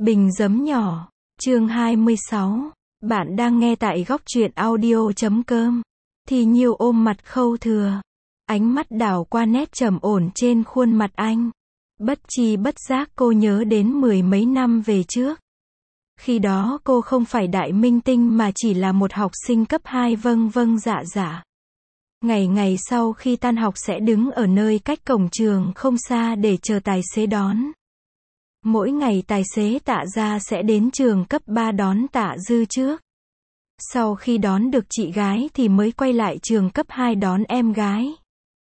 Bình giấm nhỏ, chương 26. Bạn đang nghe tại góc truyện audio.com. Thì Nhiêu ôm mặt Khâu Thừa. Ánh mắt đảo qua nét trầm ổn trên khuôn mặt anh. Bất tri bất giác cô nhớ đến mười mấy năm về trước. Khi đó cô không phải đại minh tinh mà chỉ là một học sinh cấp 2 vâng vâng dạ dạ. Ngày ngày sau khi tan học sẽ đứng ở nơi cách cổng trường không xa để chờ tài xế đón. Mỗi ngày tài xế Tạ Gia sẽ đến trường cấp 3 đón Tạ Dư trước. Sau khi đón được chị gái thì mới quay lại trường cấp 2 đón em gái.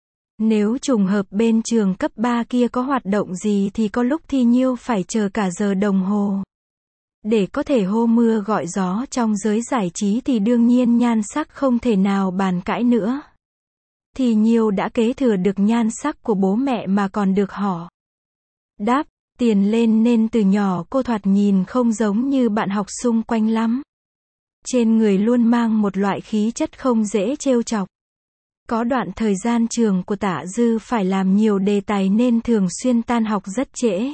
Nếu trùng hợp bên trường cấp 3 kia có hoạt động gì thì có lúc Thi Nhiêu phải chờ cả giờ đồng hồ. Để có thể hô mưa gọi gió trong giới giải trí thì đương nhiên nhan sắc không thể nào bàn cãi nữa. Thi Nhiêu đã kế thừa được nhan sắc của bố mẹ mà còn được họ đáp tiền lên nên từ nhỏ cô thoạt nhìn không giống như bạn học xung quanh lắm. Trên người luôn mang một loại khí chất không dễ trêu chọc. Có đoạn thời gian trường của Tạ Dư phải làm nhiều đề tài nên thường xuyên tan học rất trễ.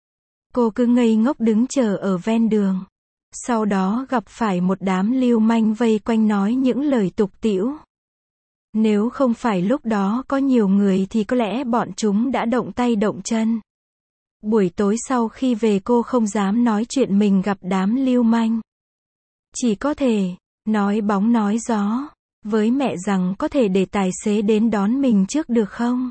Cô cứ ngây ngốc đứng chờ ở ven đường. Sau đó gặp phải một đám lưu manh vây quanh nói những lời tục tĩu. Nếu không phải lúc đó có nhiều người thì có lẽ bọn chúng đã động tay động chân. Buổi tối sau khi về cô không dám nói chuyện mình gặp đám lưu manh. Chỉ có thể nói bóng nói gió với mẹ rằng có thể để tài xế đến đón mình trước được không?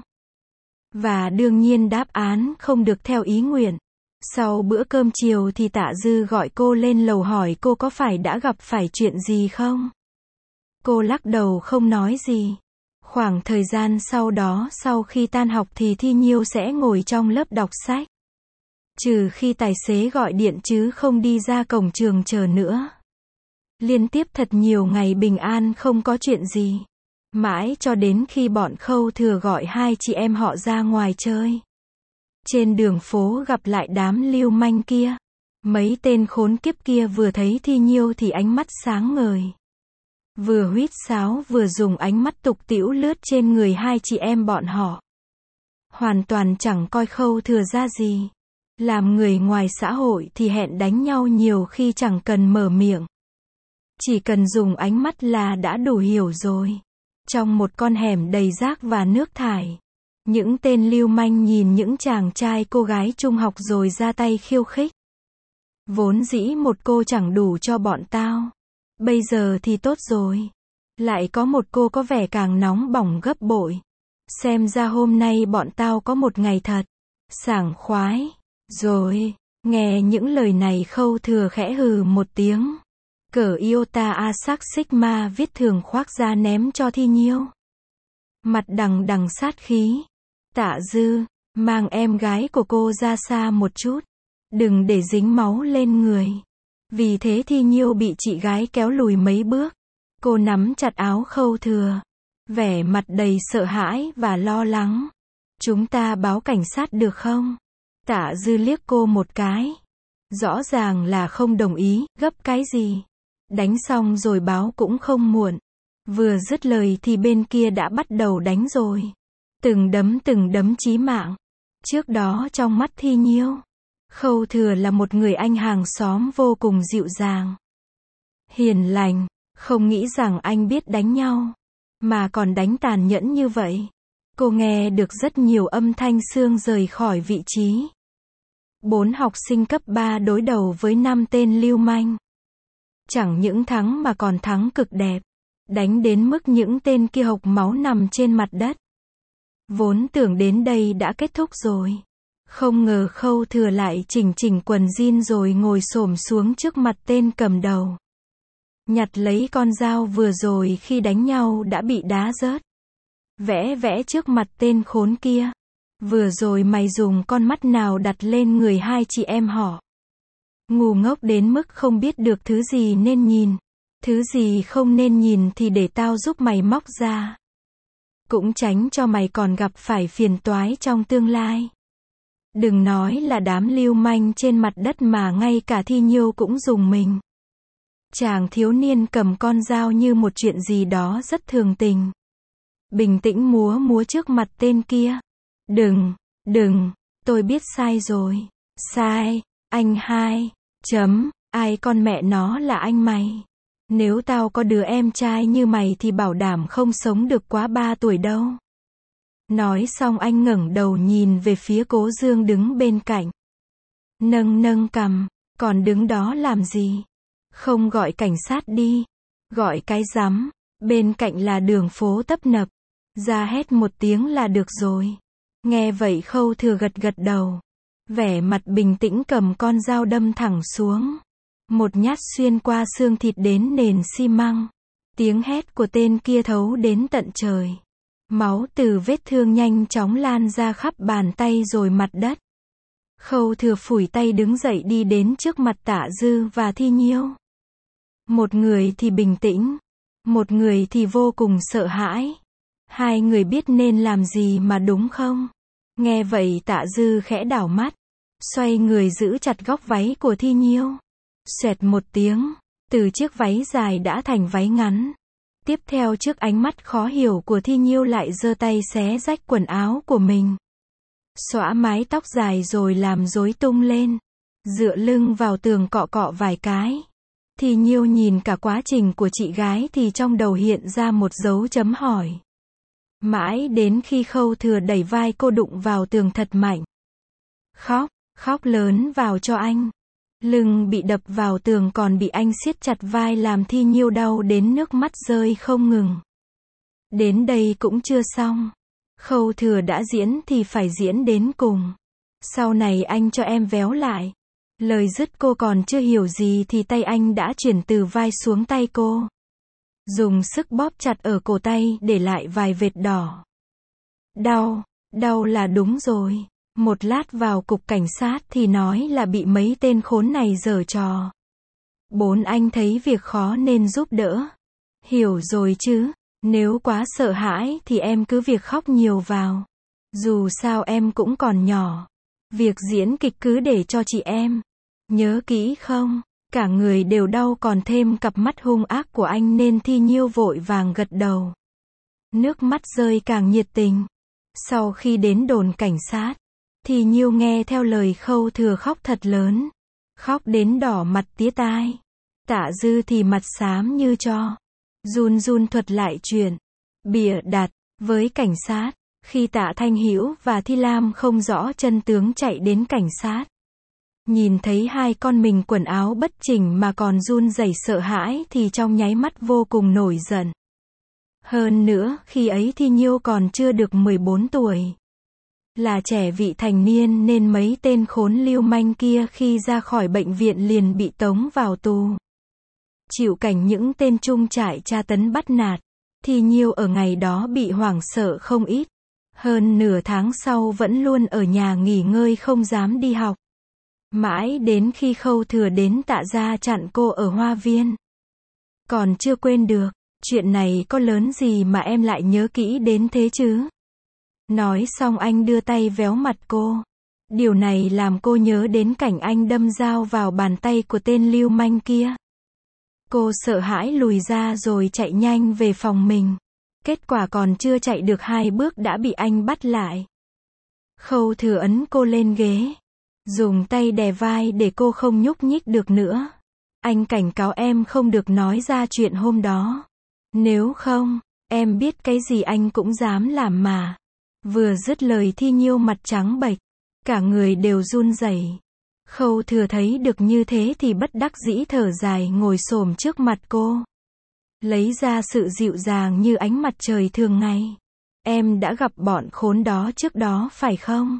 Và đương nhiên đáp án không được theo ý nguyện. Sau bữa cơm chiều thì Tạ Dư gọi cô lên lầu hỏi cô có phải đã gặp phải chuyện gì không? Cô lắc đầu không nói gì. Khoảng thời gian sau đó sau khi tan học thì Thi Nhiêu sẽ ngồi trong lớp đọc sách. Trừ khi tài xế gọi điện chứ không đi ra cổng trường chờ nữa. Liên tiếp thật nhiều ngày bình an không có chuyện gì. Mãi cho đến khi bọn Khâu Thừa gọi hai chị em họ ra ngoài chơi. Trên đường phố gặp lại đám lưu manh kia. Mấy tên khốn kiếp kia vừa thấy Thi Nhiêu thì ánh mắt sáng ngời. Vừa huýt sáo vừa dùng ánh mắt tục tĩu lướt trên người hai chị em bọn họ. Hoàn toàn chẳng coi Khâu Thừa ra gì. Làm người ngoài xã hội thì hẹn đánh nhau nhiều khi chẳng cần mở miệng. Chỉ cần dùng ánh mắt là đã đủ hiểu rồi. Trong một con hẻm đầy rác và nước thải. Những tên lưu manh nhìn những chàng trai cô gái trung học rồi ra tay khiêu khích. Vốn dĩ một cô chẳng đủ cho bọn tao. Bây giờ thì tốt rồi. Lại có một cô có vẻ càng nóng bỏng gấp bội. Xem ra hôm nay bọn tao có một ngày thật sảng khoái. Rồi, nghe những lời này Khâu Thừa khẽ hừ một tiếng. Cờ Iota Asac Sigma viết thường khoác ra ném cho Thi Nhiêu. Mặt đằng đằng sát khí. Tạ Dư, mang em gái của cô ra xa một chút. Đừng để dính máu lên người. Vì thế Thi Nhiêu bị chị gái kéo lùi mấy bước. Cô nắm chặt áo Khâu Thừa. Vẻ mặt đầy sợ hãi và lo lắng. Chúng ta báo cảnh sát được không? Tạ Dư liếc cô một cái. Rõ ràng là không đồng ý, gấp cái gì? Đánh xong rồi báo cũng không muộn. Vừa dứt lời thì bên kia đã bắt đầu đánh rồi. Từng đấm chí mạng. Trước đó trong mắt Thi Nhiêu, Khâu Thừa là một người anh hàng xóm vô cùng dịu dàng. Hiền lành, không nghĩ rằng anh biết đánh nhau. Mà còn đánh tàn nhẫn như vậy. Cô nghe được rất nhiều âm thanh xương rời khỏi vị trí. 4 học sinh cấp 3 đối đầu với 5 tên lưu manh. Chẳng những thắng mà còn thắng cực đẹp. Đánh đến mức những tên kia hộc máu nằm trên mặt đất. Vốn tưởng đến đây đã kết thúc rồi. Không ngờ Khâu Thừa lại chỉnh quần jean rồi ngồi xổm xuống trước mặt tên cầm đầu. Nhặt lấy con dao vừa rồi khi đánh nhau đã bị đá rớt. Vẽ trước mặt tên khốn kia. Vừa rồi mày dùng con mắt nào đặt lên người hai chị em họ? Ngu ngốc đến mức không biết được thứ gì nên nhìn. Thứ gì không nên nhìn thì để tao giúp mày móc ra. Cũng tránh cho mày còn gặp phải phiền toái trong tương lai. Đừng nói là đám lưu manh trên mặt đất mà ngay cả Thi Nhiêu cũng rùng mình. Chàng thiếu niên cầm con dao như một chuyện gì đó rất thường tình. Bình tĩnh múa trước mặt tên kia. Đừng, tôi biết sai rồi. Sai, anh hai. Ai con mẹ nó là anh mày? Nếu tao có đứa em trai như mày thì bảo đảm không sống được quá 3 tuổi đâu. Nói xong anh ngẩng đầu nhìn về phía Cố Dương đứng bên cạnh. Nâng cằm, còn đứng đó làm gì? Không gọi cảnh sát đi. Gọi cái rắm, bên cạnh là đường phố tấp nập. Ra hét một tiếng là được rồi. Nghe vậy Khâu Thừa gật đầu. Vẻ mặt bình tĩnh cầm con dao đâm thẳng xuống. Một nhát xuyên qua xương thịt đến nền xi măng. Tiếng hét của tên kia thấu đến tận trời. Máu từ vết thương nhanh chóng lan ra khắp bàn tay rồi mặt đất. Khâu Thừa phủi tay đứng dậy đi đến trước mặt Tạ Dư và Thi Nhiêu. Một người thì bình tĩnh, một người thì vô cùng sợ hãi. Hai người biết nên làm gì mà đúng không? Nghe vậy Tạ Dư khẽ đảo mắt, xoay người giữ chặt góc váy của Thi Nhiêu. Xoẹt một tiếng, từ chiếc váy dài đã thành váy ngắn. Tiếp theo trước ánh mắt khó hiểu của Thi Nhiêu lại giơ tay xé rách quần áo của mình. Xõa mái tóc dài rồi làm rối tung lên. Dựa lưng vào tường cọ vài cái. Thi Nhiêu nhìn cả quá trình của chị gái thì trong đầu hiện ra một dấu chấm hỏi. Mãi đến khi Khâu Thừa đẩy vai cô đụng vào tường thật mạnh. Khóc lớn vào cho anh. Lưng bị đập vào tường còn bị anh siết chặt vai làm Thi Nhiêu đau đến nước mắt rơi không ngừng. Đến đây cũng chưa xong. Khâu Thừa đã diễn thì phải diễn đến cùng. Sau này anh cho em véo lại. Lời dứt cô còn chưa hiểu gì thì tay anh đã chuyển từ vai xuống tay cô. Dùng sức bóp chặt ở cổ tay để lại vài vệt đỏ. Đau là đúng rồi. Một lát vào cục cảnh sát thì nói là bị mấy tên khốn này giở trò. Anh thấy việc khó nên giúp đỡ. Hiểu rồi chứ, nếu quá sợ hãi thì em cứ việc khóc nhiều vào. Dù sao em cũng còn nhỏ. Việc diễn kịch cứ để cho chị em. Nhớ kỹ không? Cả người đều đau còn thêm cặp mắt hung ác của anh nên Thi Nhiêu vội vàng gật đầu. Nước mắt rơi càng nhiệt tình. Sau khi đến đồn cảnh sát, Thi Nhiêu nghe theo lời Khâu Thừa khóc thật lớn. Khóc đến đỏ mặt tía tai. Tạ Dư thì mặt xám như tro. Run thuật lại chuyện. Bịa đặt. Với cảnh sát. Khi Tạ Thanh Hữu và Thi Lam không rõ chân tướng chạy đến cảnh sát. Nhìn thấy hai con mình quần áo bất chỉnh mà còn run rẩy sợ hãi thì trong nháy mắt vô cùng nổi giận. Hơn nữa, khi ấy Thi Nhiêu còn chưa được 14 tuổi. Là trẻ vị thành niên nên mấy tên khốn lưu manh kia khi ra khỏi bệnh viện liền bị tống vào tù. Chịu cảnh những tên trung trại tra tấn bắt nạt. Thi Nhiêu ở ngày đó bị hoảng sợ không ít. Hơn nửa tháng sau vẫn luôn ở nhà nghỉ ngơi không dám đi học. Mãi đến khi Khâu Thừa đến Tạ gia chặn cô ở hoa viên. Còn chưa quên được, chuyện này có lớn gì mà em lại nhớ kỹ đến thế chứ? Nói xong anh đưa tay véo mặt cô. Điều này làm cô nhớ đến cảnh anh đâm dao vào bàn tay của tên lưu manh kia. Cô sợ hãi lùi ra rồi chạy nhanh về phòng mình. Kết quả còn chưa chạy được 2 bước đã bị anh bắt lại. Khâu Thừa ấn cô lên ghế. Dùng tay đè vai để cô không nhúc nhích được nữa. Anh cảnh cáo em không được nói ra chuyện hôm đó. Nếu không, em biết cái gì anh cũng dám làm mà. Vừa dứt lời Thi Nhiêu mặt trắng bệch. Cả người đều run rẩy. Khâu Thừa thấy được như thế thì bất đắc dĩ thở dài ngồi xổm trước mặt cô. Lấy ra sự dịu dàng như ánh mặt trời thường ngày. Em đã gặp bọn khốn đó trước đó phải không?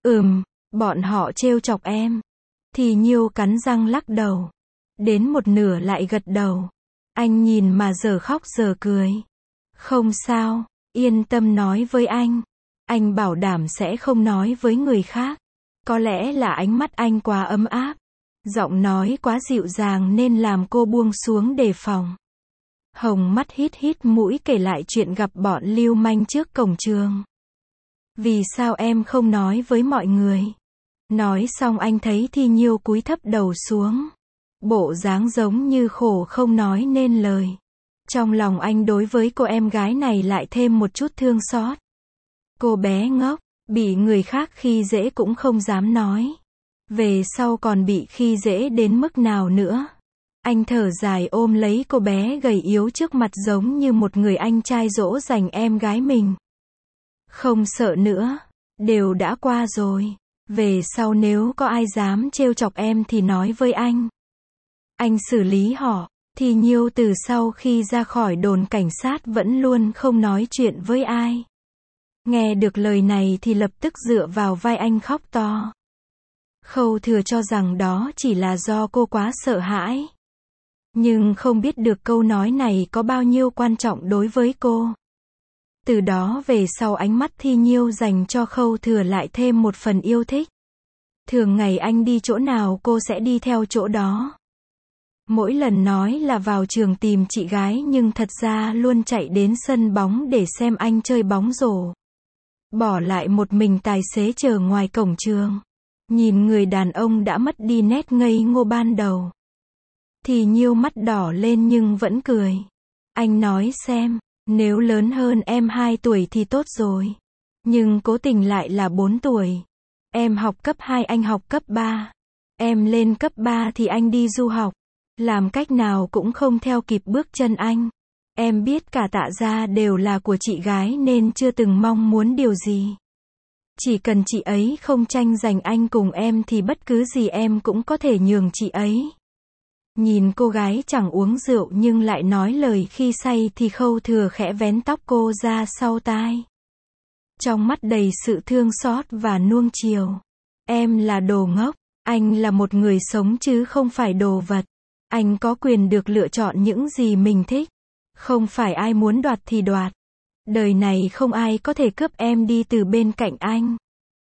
Bọn họ trêu chọc em. Thi Nhiêu cắn răng lắc đầu. Đến một nửa lại gật đầu. Anh nhìn mà giờ khóc giờ cười. Không sao, yên tâm nói với anh. Anh bảo đảm sẽ không nói với người khác. Có lẽ là ánh mắt anh quá ấm áp. Giọng nói quá dịu dàng nên làm cô buông xuống đề phòng. Hồng mắt hít mũi kể lại chuyện gặp bọn lưu manh trước cổng trường. Vì sao em không nói với mọi người? Nói xong anh thấy Thi Nhiêu cúi thấp đầu xuống. Bộ dáng giống như khổ không nói nên lời. Trong lòng anh đối với cô em gái này lại thêm một chút thương xót. Cô bé ngốc, bị người khác khi dễ cũng không dám nói. Về sau còn bị khi dễ đến mức nào nữa. Anh thở dài ôm lấy cô bé gầy yếu trước mặt giống như một người anh trai dỗ dành em gái mình. Không sợ nữa. Đều đã qua rồi. Về sau nếu có ai dám trêu chọc em thì nói với anh. Anh xử lý họ. Thì Nhiêu từ sau khi ra khỏi đồn cảnh sát vẫn luôn không nói chuyện với ai. Nghe được lời này thì lập tức dựa vào vai anh khóc to. Khâu Thừa cho rằng đó chỉ là do cô quá sợ hãi. Nhưng không biết được câu nói này có bao nhiêu quan trọng đối với cô. Từ đó về sau ánh mắt Thi Nhiêu dành cho Khâu Thừa lại thêm một phần yêu thích. Thường ngày anh đi chỗ nào cô sẽ đi theo chỗ đó. Mỗi lần nói là vào trường tìm chị gái nhưng thật ra luôn chạy đến sân bóng để xem anh chơi bóng rổ. Bỏ lại một mình tài xế chờ ngoài cổng trường. Nhìn người đàn ông đã mất đi nét ngây ngô ban đầu. Thì Nhiêu mắt đỏ lên nhưng vẫn cười. Anh nói xem, nếu lớn hơn em 2 tuổi thì tốt rồi. Nhưng cố tình lại là 4 tuổi. Em học cấp 2 anh học cấp 3. Em lên cấp 3 thì anh đi du học. Làm cách nào cũng không theo kịp bước chân anh. Em biết cả Tạ gia đều là của chị gái nên chưa từng mong muốn điều gì. Chỉ cần chị ấy không tranh giành anh cùng em thì bất cứ gì em cũng có thể nhường chị ấy. Nhìn cô gái chẳng uống rượu nhưng lại nói lời khi say thì Khâu Thừa khẽ vén tóc cô ra sau tai. Trong mắt đầy sự thương xót và nuông chiều. Em là đồ ngốc, anh là một người sống chứ không phải đồ vật. Anh có quyền được lựa chọn những gì mình thích. Không phải ai muốn đoạt thì đoạt. Đời này không ai có thể cướp em đi từ bên cạnh anh.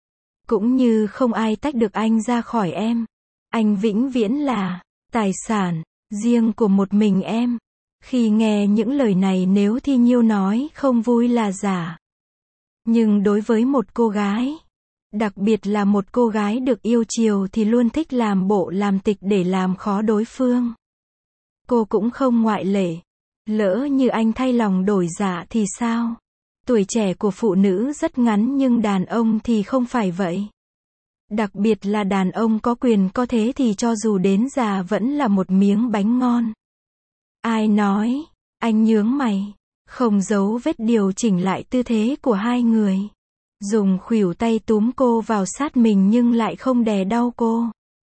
Cũng như không ai tách được anh ra khỏi em. Anh vĩnh viễn là tài sản riêng của một mình em. Khi nghe những lời này nếu Thi Nhiêu nói không vui là giả. Nhưng đối với một cô gái, đặc biệt là một cô gái được yêu chiều thì luôn thích làm bộ làm tịch để làm khó đối phương. Cô cũng không ngoại lệ. Lỡ như anh thay lòng đổi dạ thì sao? Tuổi trẻ của phụ nữ rất ngắn nhưng đàn ông thì không phải vậy. Đặc biệt là đàn ông có quyền có thế thì cho dù đến già vẫn là một miếng bánh ngon. Ai nói? Anh nhướng mày. Không giấu vết điều chỉnh lại tư thế của hai người. Dùng khuỷu tay túm cô vào sát mình nhưng lại không đè đau cô.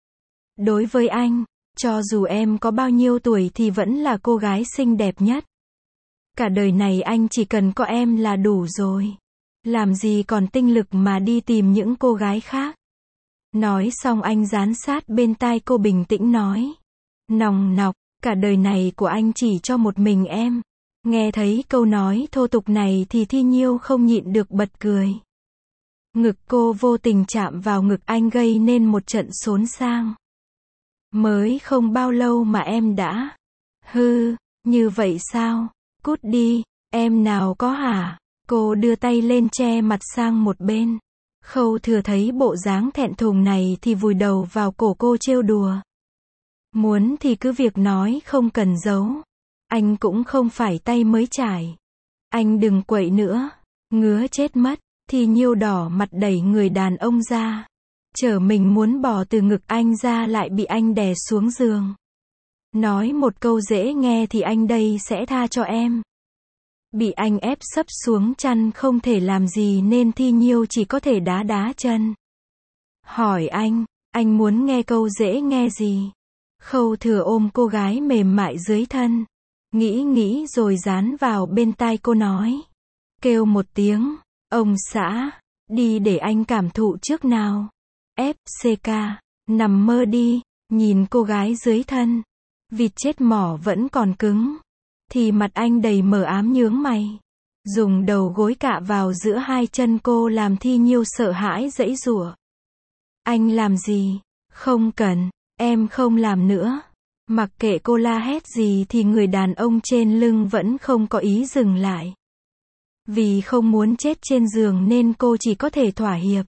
Đối với anh, cho dù em có bao nhiêu tuổi thì vẫn là cô gái xinh đẹp nhất. Cả đời này anh chỉ cần có em là đủ rồi. Làm gì còn tinh lực mà đi tìm những cô gái khác. Nói xong anh dán sát bên tai cô bình tĩnh nói. Nòng nọc, cả đời này của anh chỉ cho một mình em. Nghe thấy câu nói thô tục này thì Thi Nhiêu không nhịn được bật cười. Ngực cô vô tình chạm vào ngực anh gây nên một trận xốn xang. Mới không bao lâu mà em đã. Hư, như vậy sao? Cút đi, em nào có hả? Cô đưa tay lên che mặt sang một bên. Khâu Thừa thấy bộ dáng thẹn thùng này thì vùi đầu vào cổ cô trêu đùa. Muốn thì cứ việc nói không cần giấu. Anh cũng không phải tay mới trải. Anh đừng quậy nữa. Ngứa chết mất. Thì Nhiêu đỏ mặt đẩy người đàn ông ra. Chở mình muốn bỏ từ ngực anh ra lại bị anh đè xuống giường. Nói một câu dễ nghe thì anh đây sẽ tha cho em. Bị anh ép sấp xuống chăn không thể làm gì nên Thi Nhiêu chỉ có thể đá đá chân. Hỏi anh muốn nghe câu dễ nghe gì? Khâu Thừa ôm cô gái mềm mại dưới thân. Nghĩ rồi dán vào bên tai cô nói. Kêu một tiếng, ông xã, đi để anh cảm thụ trước nào. FCK, nằm mơ đi, nhìn cô gái dưới thân. Vịt chết mỏ vẫn còn cứng. Thì mặt anh đầy mờ ám nhướng mày. Dùng đầu gối cạ vào giữa hai chân cô làm Thi Nhiêu sợ hãi giãy giụa. Anh làm gì? Không cần, em không làm nữa. Mặc kệ cô la hét gì thì người đàn ông trên lưng vẫn không có ý dừng lại. Vì không muốn chết trên giường nên cô chỉ có thể thỏa hiệp.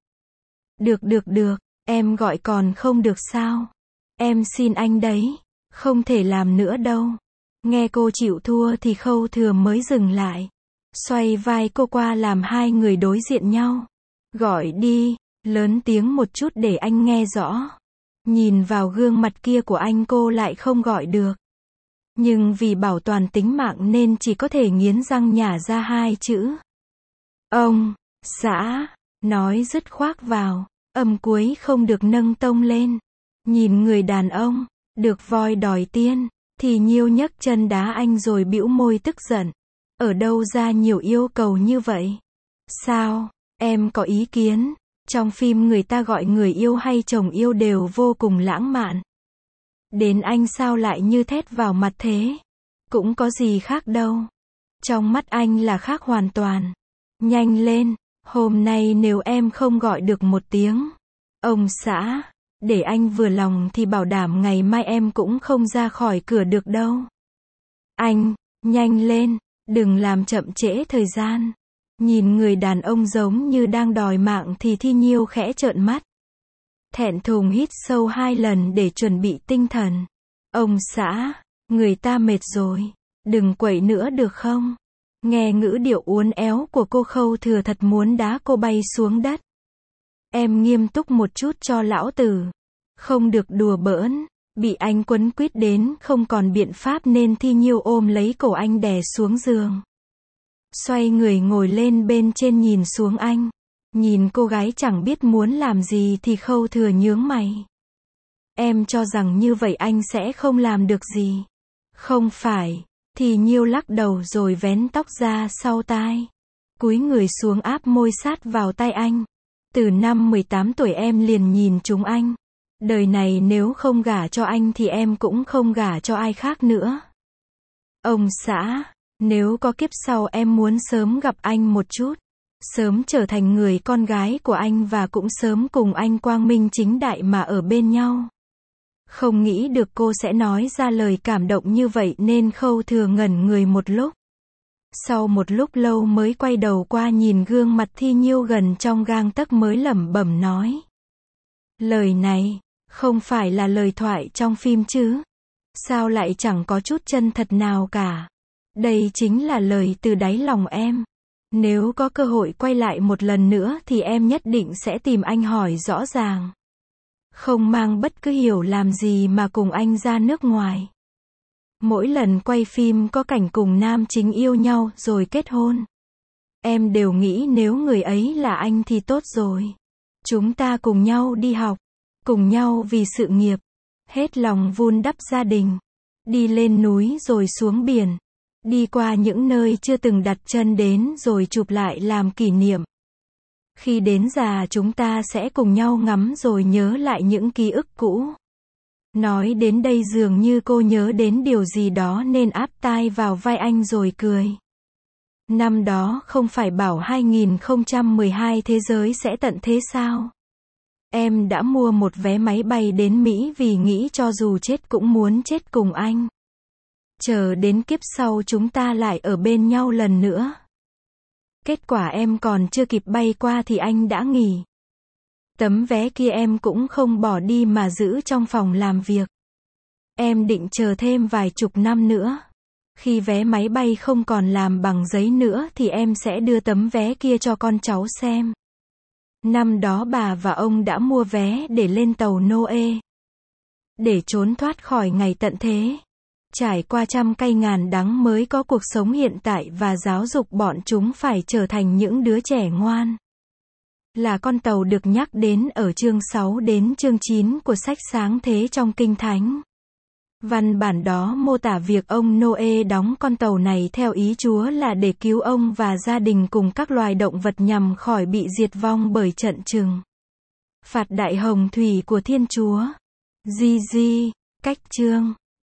Được, em gọi còn không được sao? Em xin anh đấy, không thể làm nữa đâu. Nghe cô chịu thua thì Khâu Thừa mới dừng lại. Xoay vai cô qua làm hai người đối diện nhau. Gọi đi, lớn tiếng một chút để anh nghe rõ. Nhìn vào gương mặt kia của anh cô lại không gọi được. Nhưng vì bảo toàn tính mạng nên chỉ có thể nghiến răng nhả ra hai chữ. Ông, xã, nói dứt khoát vào, âm cuối không được nâng tông lên. Nhìn người đàn ông, được voi đòi tiên, thì Nhiêu nhấc chân đá anh rồi bĩu môi tức giận. Ở đâu ra nhiều yêu cầu như vậy? Sao, em có ý kiến? Trong phim người ta gọi người yêu hay chồng yêu đều vô cùng lãng mạn. Đến anh sao lại như thét vào mặt thế? Cũng có gì khác đâu. Trong mắt anh là khác hoàn toàn. Nhanh lên, hôm nay nếu em không gọi được một tiếng, ông xã, để anh vừa lòng thì bảo đảm ngày mai em cũng không ra khỏi cửa được đâu. Anh, nhanh lên, đừng làm chậm trễ thời gian. Nhìn người đàn ông giống như đang đòi mạng thì Thi Nhiêu khẽ trợn mắt. Thẹn thùng hít sâu 2 lần để chuẩn bị tinh thần. Ông xã, người ta mệt rồi, đừng quậy nữa được không? Nghe ngữ điệu uốn éo của cô Khâu Thừa thật muốn đá cô bay xuống đất. Em nghiêm túc một chút cho lão tử. Không được đùa bỡn. Bị anh quấn quýt đến không còn biện pháp nên Thi Nhiêu ôm lấy cổ anh đè xuống giường. Xoay người ngồi lên bên trên nhìn xuống anh. Nhìn cô gái chẳng biết muốn làm gì thì Khâu Thừa nhướng mày. Em cho rằng như vậy anh sẽ không làm được gì. Không phải. Thì Nhiêu lắc đầu rồi vén tóc ra sau tai. Cúi người xuống áp môi sát vào tay anh. Từ năm 18 tuổi em liền nhìn trúng anh. Đời này nếu không gả cho anh thì em cũng không gả cho ai khác nữa. Ông xã, nếu có kiếp sau em muốn sớm gặp anh một chút. Sớm trở thành người con gái của anh và cũng sớm cùng anh quang minh chính đại mà ở bên nhau. Không nghĩ được cô sẽ nói ra lời cảm động như vậy nên Khâu Thừa ngẩn người một lúc. Sau một lúc lâu mới quay đầu qua nhìn gương mặt Thi Nhiêu gần trong gang tấc mới lẩm bẩm nói. Lời này, không phải là lời thoại trong phim chứ? Sao lại chẳng có chút chân thật nào cả? Đây chính là lời từ đáy lòng em. Nếu có cơ hội quay lại một lần nữa thì em nhất định sẽ tìm anh hỏi rõ ràng. Không mang bất cứ hiểu làm gì mà cùng anh ra nước ngoài. Mỗi lần quay phim có cảnh cùng nam chính yêu nhau rồi kết hôn. Em đều nghĩ nếu người ấy là anh thì tốt rồi. Chúng ta cùng nhau đi học. Cùng nhau vì sự nghiệp. Hết lòng vun đắp gia đình. Đi lên núi rồi xuống biển. Đi qua những nơi chưa từng đặt chân đến rồi chụp lại làm kỷ niệm. Khi đến già chúng ta sẽ cùng nhau ngắm rồi nhớ lại những ký ức cũ. Nói đến đây dường như cô nhớ đến điều gì đó nên áp tai vào vai anh rồi cười. Năm đó không phải bảo 2012 thế giới sẽ tận thế sao? Em đã mua một vé máy bay đến Mỹ vì nghĩ cho dù chết cũng muốn chết cùng anh. Chờ đến kiếp sau chúng ta lại ở bên nhau lần nữa. Kết quả em còn chưa kịp bay qua thì anh đã nghỉ. Tấm vé kia em cũng không bỏ đi mà giữ trong phòng làm việc. Em định chờ thêm vài chục năm nữa. Khi vé máy bay không còn làm bằng giấy nữa thì em sẽ đưa tấm vé kia cho con cháu xem. Năm đó bà và ông đã mua vé để lên tàu Noe. Để trốn thoát khỏi ngày tận thế. Trải qua trăm cay ngàn đắng mới có cuộc sống hiện tại và giáo dục bọn chúng phải trở thành những đứa trẻ ngoan. Là con tàu được nhắc đến ở chương 6 đến chương 9 của sách Sáng Thế trong Kinh Thánh. Văn bản đó mô tả việc ông Noe đóng con tàu này theo ý Chúa là để cứu ông và gia đình cùng các loài động vật nhằm khỏi bị diệt vong bởi trận trừng phạt đại hồng thủy của Thiên Chúa. Cách chương